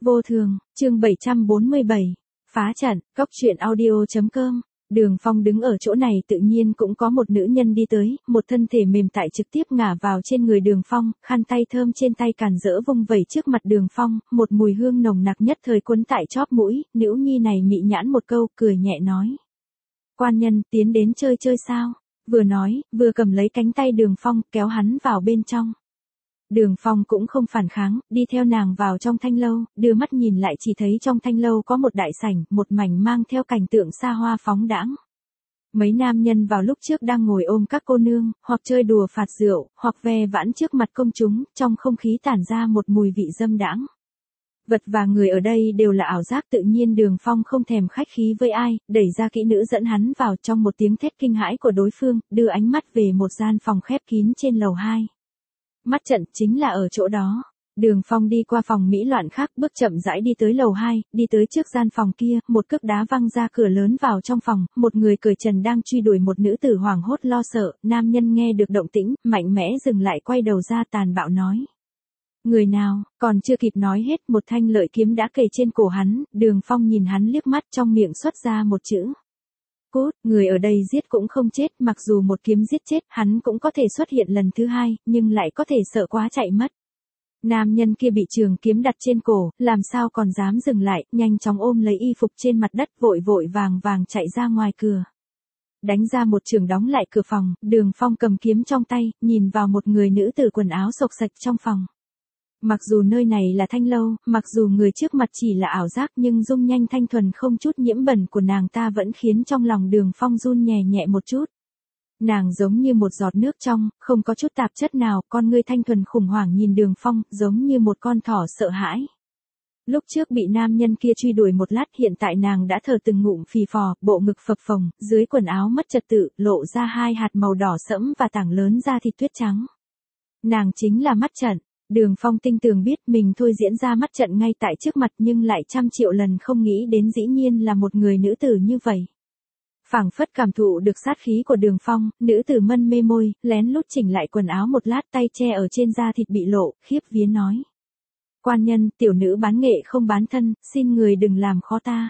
Vô thường, chương 747. Phá trận, Cóc truyện audio.com. Đường Phong đứng ở chỗ này tự nhiên cũng có một nữ nhân đi tới, một thân thể mềm tại trực tiếp ngả vào trên người Đường Phong, khăn tay thơm trên tay càn rỡ vung vẩy trước mặt Đường Phong, một mùi hương nồng nặc nhất thời cuốn tại chóp mũi, nữ nhi này mị nhãn một câu, cười nhẹ nói. Quan nhân, tiến đến chơi chơi sao? Vừa nói, vừa cầm lấy cánh tay Đường Phong, kéo hắn vào bên trong. Đường Phong cũng không phản kháng, đi theo nàng vào trong thanh lâu, đưa mắt nhìn lại chỉ thấy trong thanh lâu có một đại sảnh, một mảnh mang theo cảnh tượng xa hoa phóng đãng. Mấy nam nhân vào lúc trước đang ngồi ôm các cô nương, hoặc chơi đùa phạt rượu, hoặc ve vãn trước mặt công chúng, trong không khí tản ra một mùi vị dâm đãng. Vật và người ở đây đều là ảo giác, tự nhiên Đường Phong không thèm khách khí với ai, đẩy ra kỹ nữ dẫn hắn vào trong một tiếng thét kinh hãi của đối phương, đưa ánh mắt về một gian phòng khép kín trên lầu 2. Mắt trận chính là ở chỗ đó. Đường Phong đi qua phòng mỹ loạn khác, bước chậm rãi đi tới lầu 2, đi tới trước gian phòng kia, một cước đá văng ra cửa lớn vào trong phòng, một người cởi trần đang truy đuổi một nữ tử hoảng hốt lo sợ, nam nhân nghe được động tĩnh, mạnh mẽ dừng lại quay đầu ra tàn bạo nói. Người nào, còn chưa kịp nói hết, một thanh lợi kiếm đã kề trên cổ hắn, Đường Phong nhìn hắn liếc mắt trong miệng xuất ra một chữ. Cút, người ở đây giết cũng không chết, mặc dù một kiếm giết chết, hắn cũng có thể xuất hiện lần thứ hai, nhưng lại có thể sợ quá chạy mất. Nam nhân kia bị trường kiếm đặt trên cổ, làm sao còn dám dừng lại, nhanh chóng ôm lấy y phục trên mặt đất, vội vội vàng vàng chạy ra ngoài cửa. Đánh ra một trường đóng lại cửa phòng, Đường Phong cầm kiếm trong tay, nhìn vào một người nữ tử quần áo xộc xạch trong phòng. Mặc dù nơi này là thanh lâu, mặc dù người trước mặt chỉ là ảo giác, nhưng dung nhanh thanh thuần không chút nhiễm bẩn của nàng ta vẫn khiến trong lòng Đường Phong run nhẹ nhẹ một chút. Nàng giống như một giọt nước trong, không có chút tạp chất nào, con ngươi thanh thuần khủng hoảng nhìn Đường Phong, giống như một con thỏ sợ hãi. Lúc trước bị nam nhân kia truy đuổi một lát, hiện tại nàng đã thở từng ngụm phì phò, bộ ngực phập phồng, dưới quần áo mất trật tự, lộ ra hai hạt màu đỏ sẫm và tảng lớn da thịt tuyết trắng. Nàng chính là mắt trận. Đường Phong tinh tường biết mình thôi diễn ra mắt trận ngay tại trước mặt, nhưng lại trăm triệu lần không nghĩ đến dĩ nhiên là một người nữ tử như vậy. Phảng phất cảm thụ được sát khí của Đường Phong, nữ tử mân mê môi, lén lút chỉnh lại quần áo một lát, tay che ở trên da thịt bị lộ, khiếp vía nói. Quan nhân, tiểu nữ bán nghệ không bán thân, xin người đừng làm khó ta.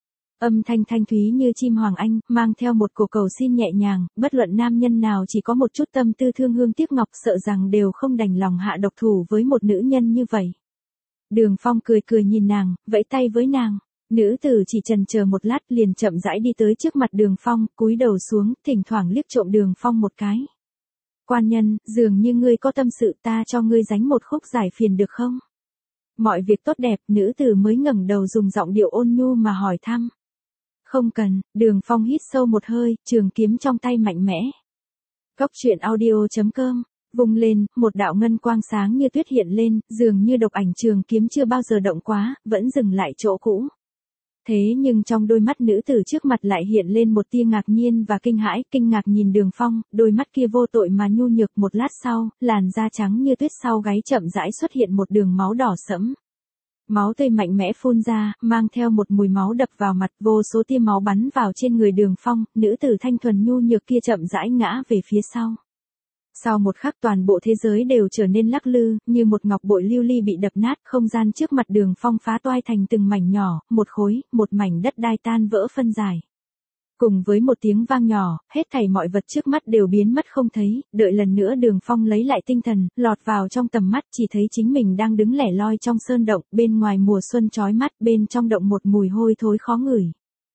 Âm thanh thanh thúy như chim hoàng anh, mang theo một cổ cầu xin nhẹ nhàng, bất luận nam nhân nào chỉ có một chút tâm tư thương hương tiếc ngọc sợ rằng đều không đành lòng hạ độc thủ với một nữ nhân như vậy. Đường Phong cười cười nhìn nàng, vẫy tay với nàng. Nữ tử chỉ chần chờ một lát liền chậm rãi đi tới trước mặt Đường Phong, cúi đầu xuống, thỉnh thoảng liếc trộm Đường Phong một cái. Quan nhân, dường như ngươi có tâm sự, ta cho ngươi gánh một khúc giải phiền được không? Mọi việc tốt đẹp, nữ tử mới ngẩng đầu dùng giọng điệu ôn nhu mà hỏi thăm. Không cần, Đường Phong hít sâu một hơi, trường kiếm trong tay mạnh mẽ. Cóc truyện audio.com. Vung lên, một đạo ngân quang sáng như tuyết hiện lên, dường như độc ảnh trường kiếm chưa bao giờ động quá, vẫn dừng lại chỗ cũ. Thế nhưng trong đôi mắt nữ tử trước mặt lại hiện lên một tia ngạc nhiên và kinh hãi, kinh ngạc nhìn Đường Phong, đôi mắt kia vô tội mà nhu nhược, một lát sau, làn da trắng như tuyết sau gáy chậm rãi xuất hiện một đường máu đỏ sẫm. Máu tươi mạnh mẽ phun ra, mang theo một mùi máu đập vào mặt, vô số tia máu bắn vào trên người Đường Phong, nữ tử thanh thuần nhu nhược kia chậm rãi ngã về phía sau. Sau một khắc toàn bộ thế giới đều trở nên lắc lư, như một ngọc bội lưu ly bị đập nát, không gian trước mặt Đường Phong phá toai thành từng mảnh nhỏ, một khối, một mảnh đất đai tan vỡ phân giải. Cùng với một tiếng vang nhỏ, hết thảy mọi vật trước mắt đều biến mất không thấy, đợi lần nữa Đường Phong lấy lại tinh thần, lọt vào trong tầm mắt chỉ thấy chính mình đang đứng lẻ loi trong sơn động, bên ngoài mùa xuân chói mắt, bên trong động một mùi hôi thối khó ngửi.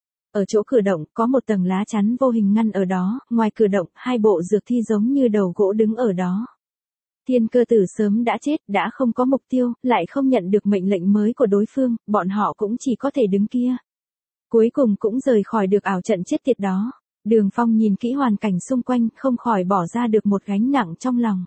Ở chỗ cửa động, có một tầng lá chắn vô hình ngăn ở đó, ngoài cửa động, hai bộ dược thi giống như đầu gỗ đứng ở đó. Thiên Cơ Tử sớm đã chết, đã không có mục tiêu, lại không nhận được mệnh lệnh mới của đối phương, bọn họ cũng chỉ có thể đứng kia. Cuối cùng cũng rời khỏi được ảo trận chết tiệt đó. Đường Phong nhìn kỹ hoàn cảnh xung quanh, không khỏi bỏ ra được một gánh nặng trong lòng.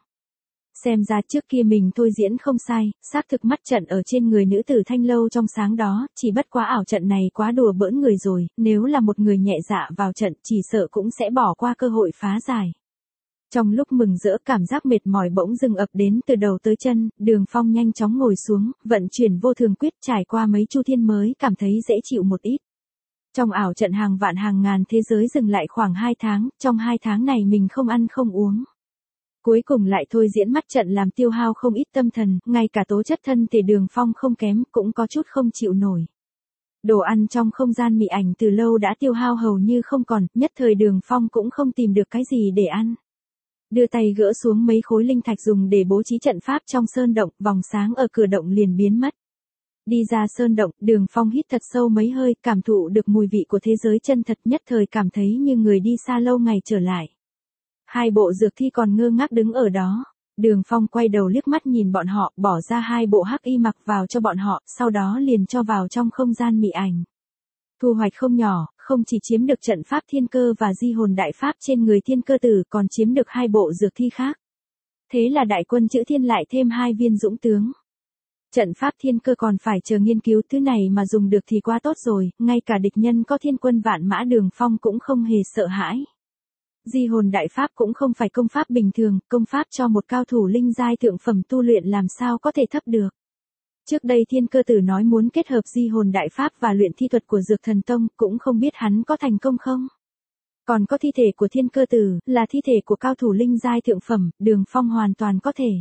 Xem ra trước kia mình thôi diễn không sai, xác thực mắt trận ở trên người nữ tử thanh lâu trong sáng đó, chỉ bất quá ảo trận này quá đùa bỡn người rồi, nếu là một người nhẹ dạ vào trận chỉ sợ cũng sẽ bỏ qua cơ hội phá giải. Trong lúc mừng rỡ cảm giác mệt mỏi bỗng dưng ập đến từ đầu tới chân, Đường Phong nhanh chóng ngồi xuống, vận chuyển vô thường quyết trải qua mấy chu thiên mới cảm thấy dễ chịu một ít. Trong ảo trận hàng vạn hàng ngàn thế giới dừng lại khoảng 2 tháng, trong 2 tháng này mình không ăn không uống. Cuối cùng lại thôi diễn mắt trận làm tiêu hao không ít tâm thần, ngay cả tố chất thân thể Đường Phong không kém, cũng có chút không chịu nổi. Đồ ăn trong không gian mị ảnh từ lâu đã tiêu hao hầu như không còn, nhất thời Đường Phong cũng không tìm được cái gì để ăn. Đưa tay gỡ xuống mấy khối linh thạch dùng để bố trí trận pháp trong sơn động, vòng sáng ở cửa động liền biến mất. Đi ra sơn động, Đường Phong hít thật sâu mấy hơi, cảm thụ được mùi vị của thế giới chân thật, nhất thời cảm thấy như người đi xa lâu ngày trở lại. Hai bộ dược thi còn ngơ ngác đứng ở đó. Đường Phong quay đầu liếc mắt nhìn bọn họ, bỏ ra hai bộ hắc y mặc vào cho bọn họ, sau đó liền cho vào trong không gian mị ảnh. Thu hoạch không nhỏ, không chỉ chiếm được trận pháp thiên cơ và di hồn đại pháp trên người thiên cơ tử, còn chiếm được hai bộ dược thi khác. Thế là đại quân chữ thiên lại thêm hai viên dũng tướng. Trận pháp thiên cơ còn phải chờ nghiên cứu, thứ này mà dùng được thì quá tốt rồi, ngay cả địch nhân có thiên quân vạn mã Đường Phong cũng không hề sợ hãi. Di hồn đại pháp cũng không phải công pháp bình thường, công pháp cho một cao thủ linh giai thượng phẩm tu luyện làm sao có thể thấp được. Trước đây thiên cơ tử nói muốn kết hợp di hồn đại pháp và luyện thi thuật của Dược Thần Tông, cũng không biết hắn có thành công không. Còn có thi thể của thiên cơ tử, là thi thể của cao thủ linh giai thượng phẩm, Đường Phong hoàn toàn có thể.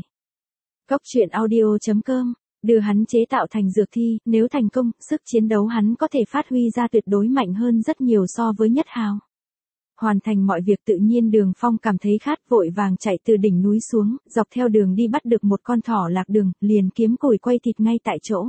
Góc truyện audio.com, đưa hắn chế tạo thành dược thi, nếu thành công, sức chiến đấu hắn có thể phát huy ra tuyệt đối mạnh hơn rất nhiều so với Nhất Hào. Hoàn thành mọi việc tự nhiên Đường Phong cảm thấy khát, vội vàng chạy từ đỉnh núi xuống, dọc theo đường đi bắt được một con thỏ lạc đường, liền kiếm củi quay thịt ngay tại chỗ.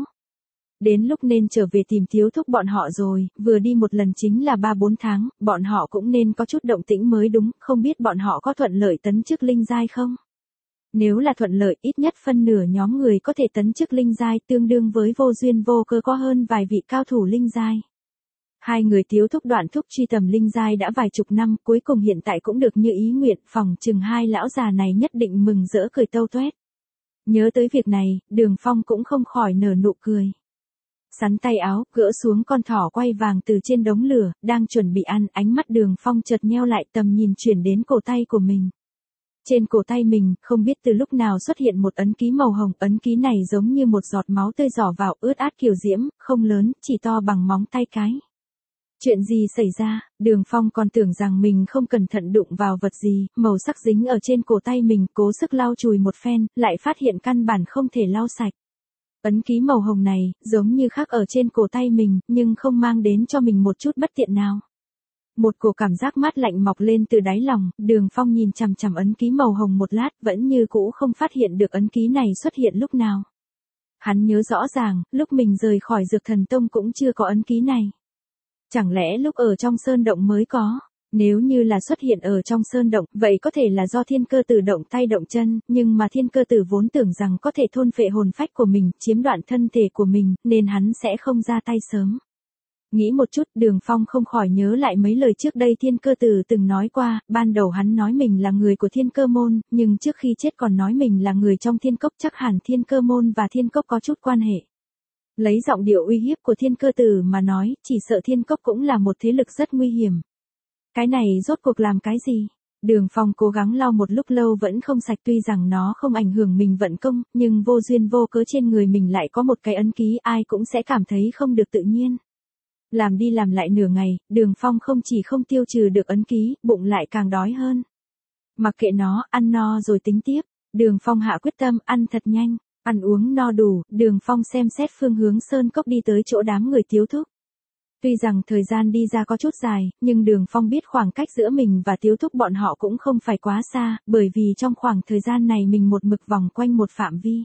Đến lúc nên trở về tìm Tiếu Thúc bọn họ rồi, vừa đi một lần chính là 3-4 tháng, bọn họ cũng nên có chút động tĩnh mới đúng, không biết bọn họ có thuận lợi tấn chức linh giai không? Nếu là thuận lợi, ít nhất phân nửa nhóm người có thể tấn chức linh giai, tương đương với vô duyên vô cớ có hơn vài vị cao thủ linh giai. Hai người Tiếu Thúc Đoạn Thúc truy tầm linh giai đã vài chục năm, cuối cùng hiện tại cũng được như ý nguyện, phòng chừng hai lão già này nhất định mừng rỡ cười tâu tuét. Nhớ tới việc này, Đường Phong cũng không khỏi nở nụ cười. Sắn tay áo, gỡ xuống con thỏ quay vàng từ trên đống lửa, đang chuẩn bị ăn, ánh mắt Đường Phong chợt nheo lại, tầm nhìn chuyển đến cổ tay của mình. Trên cổ tay mình, không biết từ lúc nào xuất hiện một ấn ký màu hồng, ấn ký này giống như một giọt máu tươi rỏ vào, ướt át kiều diễm, không lớn, chỉ to bằng móng tay cái. Chuyện gì xảy ra, Đường Phong còn tưởng rằng mình không cẩn thận đụng vào vật gì, màu sắc dính ở trên cổ tay mình, cố sức lau chùi một phen, lại phát hiện căn bản không thể lau sạch. Ấn ký màu hồng này, giống như khắc ở trên cổ tay mình, nhưng không mang đến cho mình một chút bất tiện nào. Một cổ cảm giác mát lạnh mọc lên từ đáy lòng, Đường Phong nhìn chằm chằm ấn ký màu hồng một lát, vẫn như cũ không phát hiện được ấn ký này xuất hiện lúc nào. Hắn nhớ rõ ràng, lúc mình rời khỏi Dược Thần Tông cũng chưa có ấn ký này. Chẳng lẽ lúc ở trong sơn động mới có? Nếu như là xuất hiện ở trong sơn động, vậy có thể là do thiên cơ tử động tay động chân, nhưng mà thiên cơ tử vốn tưởng rằng có thể thôn phệ hồn phách của mình, chiếm đoạt thân thể của mình, nên hắn sẽ không ra tay sớm. Nghĩ một chút, Đường Phong không khỏi nhớ lại mấy lời trước đây thiên cơ tử từng nói qua, ban đầu hắn nói mình là người của thiên cơ môn, nhưng trước khi chết còn nói mình là người trong thiên cốc, chắc hẳn thiên cơ môn và thiên cốc có chút quan hệ. Lấy giọng điệu uy hiếp của thiên cơ tử mà nói, chỉ sợ thiên cốc cũng là một thế lực rất nguy hiểm. Cái này rốt cuộc làm cái gì? Đường Phong cố gắng lau một lúc lâu vẫn không sạch, tuy rằng nó không ảnh hưởng mình vận công, nhưng vô duyên vô cớ trên người mình lại có một cái ấn ký, ai cũng sẽ cảm thấy không được tự nhiên. Làm đi làm lại nửa ngày, Đường Phong không chỉ không tiêu trừ được ấn ký, bụng lại càng đói hơn. Mặc kệ nó, ăn no rồi tính tiếp. Đường Phong hạ quyết tâm, ăn thật nhanh. Ăn uống no đủ, Đường Phong xem xét phương hướng sơn cốc đi tới chỗ đám người Tiếu Thúc. Tuy rằng thời gian đi ra có chút dài, nhưng Đường Phong biết khoảng cách giữa mình và Tiếu Thúc bọn họ cũng không phải quá xa, bởi vì trong khoảng thời gian này mình một mực vòng quanh một phạm vi.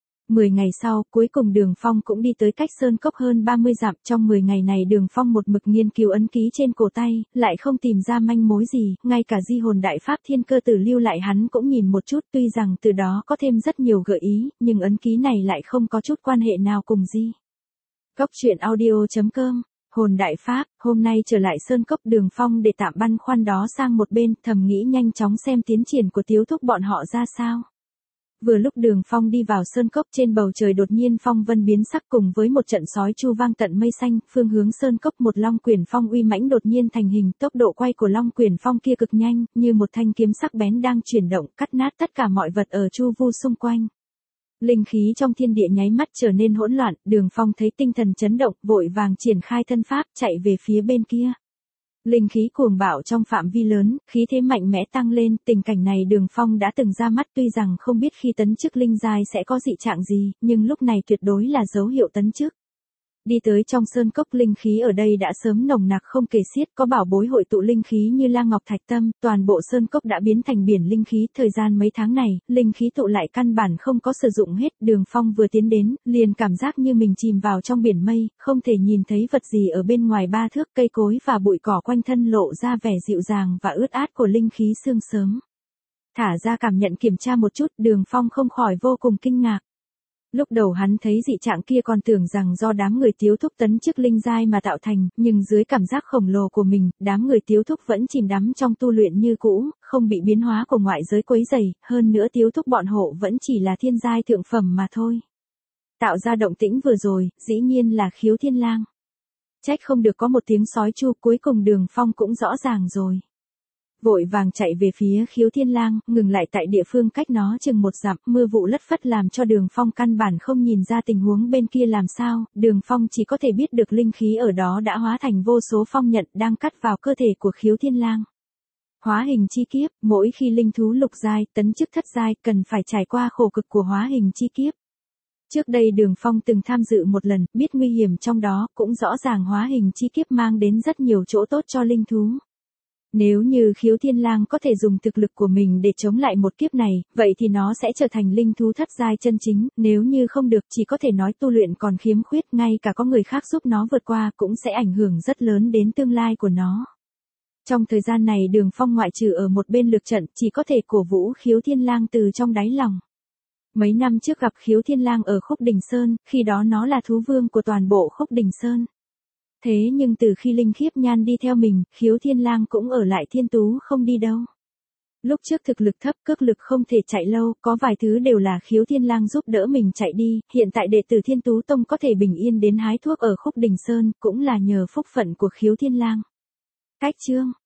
10 ngày sau, cuối cùng Đường Phong cũng đi tới cách sơn cốc hơn 30 dặm, trong 10 ngày này Đường Phong một mực nghiên cứu ấn ký trên cổ tay, lại không tìm ra manh mối gì, ngay cả di hồn đại pháp thiên cơ tử lưu lại hắn cũng nhìn một chút, tuy rằng từ đó có thêm rất nhiều gợi ý, nhưng ấn ký này lại không có chút quan hệ nào cùng di. Góc truyện audio.com, hồn đại pháp, hôm nay trở lại sơn cốc Đường Phong để tạm băn khoăn đó sang một bên, thầm nghĩ nhanh chóng xem tiến triển của Tiếu Thúc bọn họ ra sao. Vừa lúc Đường Phong đi vào sơn cốc, trên bầu trời đột nhiên phong vân biến sắc, cùng với một trận sói chu vang tận mây xanh, phương hướng sơn cốc một long quyển phong uy mãnh đột nhiên thành hình, tốc độ quay của long quyển phong kia cực nhanh, như một thanh kiếm sắc bén đang chuyển động, cắt nát tất cả mọi vật ở chu vu xung quanh. Linh khí trong thiên địa nháy mắt trở nên hỗn loạn, Đường Phong thấy tinh thần chấn động, vội vàng triển khai thân pháp, chạy về phía bên kia. Linh khí cuồng bạo trong phạm vi lớn, khí thế mạnh mẽ tăng lên, tình cảnh này Đường Phong đã từng ra mắt, tuy rằng không biết khi tấn chức linh giai sẽ có dị trạng gì, nhưng lúc này tuyệt đối là dấu hiệu tấn chức. Đi tới trong sơn cốc, linh khí ở đây đã sớm nồng nặc không kể xiết, có bảo bối hội tụ linh khí như la ngọc thạch tâm, toàn bộ sơn cốc đã biến thành biển linh khí. Thời gian mấy tháng này, linh khí tụ lại căn bản không có sử dụng hết. Đường Phong vừa tiến đến, liền cảm giác như mình chìm vào trong biển mây, không thể nhìn thấy vật gì ở bên ngoài 3 thước, cây cối và bụi cỏ quanh thân lộ ra vẻ dịu dàng và ướt át của linh khí sương sớm. Thả ra cảm nhận kiểm tra một chút, Đường Phong không khỏi vô cùng kinh ngạc. Lúc đầu hắn thấy dị trạng kia còn tưởng rằng do đám người Tiếu Thúc tấn chức linh giai mà tạo thành, nhưng dưới cảm giác khổng lồ của mình, đám người Tiếu Thúc vẫn chìm đắm trong tu luyện như cũ, không bị biến hóa của ngoại giới quấy rầy, hơn nữa Tiếu Thúc bọn hộ vẫn chỉ là thiên giai thượng phẩm mà thôi. Tạo ra động tĩnh vừa rồi, dĩ nhiên là Khiếu Thiên Lang. Trách không được có một tiếng sói chu, cuối cùng Đường Phong cũng rõ ràng rồi. Vội vàng chạy về phía Khiếu Thiên Lang, ngừng lại tại địa phương cách nó chừng 1 dặm, mưa vụ lất phất làm cho Đường Phong căn bản không nhìn ra tình huống bên kia làm sao, Đường Phong chỉ có thể biết được linh khí ở đó đã hóa thành vô số phong nhận đang cắt vào cơ thể của Khiếu Thiên Lang. Hóa hình chi kiếp, mỗi khi linh thú lục giai, tấn chức thất giai, cần phải trải qua khổ cực của hóa hình chi kiếp. Trước đây Đường Phong từng tham dự một lần, biết nguy hiểm trong đó, cũng rõ ràng hóa hình chi kiếp mang đến rất nhiều chỗ tốt cho linh thú. Nếu như Khiếu Thiên Lang có thể dùng thực lực của mình để chống lại một kiếp này, vậy thì nó sẽ trở thành linh thú thất giai chân chính, nếu như không được chỉ có thể nói tu luyện còn khiếm khuyết, ngay cả có người khác giúp nó vượt qua cũng sẽ ảnh hưởng rất lớn đến tương lai của nó. Trong thời gian này Đường Phong ngoại trừ ở một bên lược trận, chỉ có thể cổ vũ Khiếu Thiên Lang từ trong đáy lòng. Mấy năm trước gặp Khiếu Thiên Lang ở Khúc Đình Sơn, khi đó nó là thú vương của toàn bộ Khúc Đình Sơn. Thế nhưng từ khi Linh Khiếp Nhan đi theo mình, Khiếu Thiên Lang cũng ở lại Thiên Tú không đi đâu. Lúc trước thực lực thấp, cước lực không thể chạy lâu, có vài thứ đều là Khiếu Thiên Lang giúp đỡ mình chạy đi, hiện tại đệ tử Thiên Tú Tông có thể bình yên đến hái thuốc ở Khúc Đình Sơn, cũng là nhờ phúc phận của Khiếu Thiên Lang. Cách chương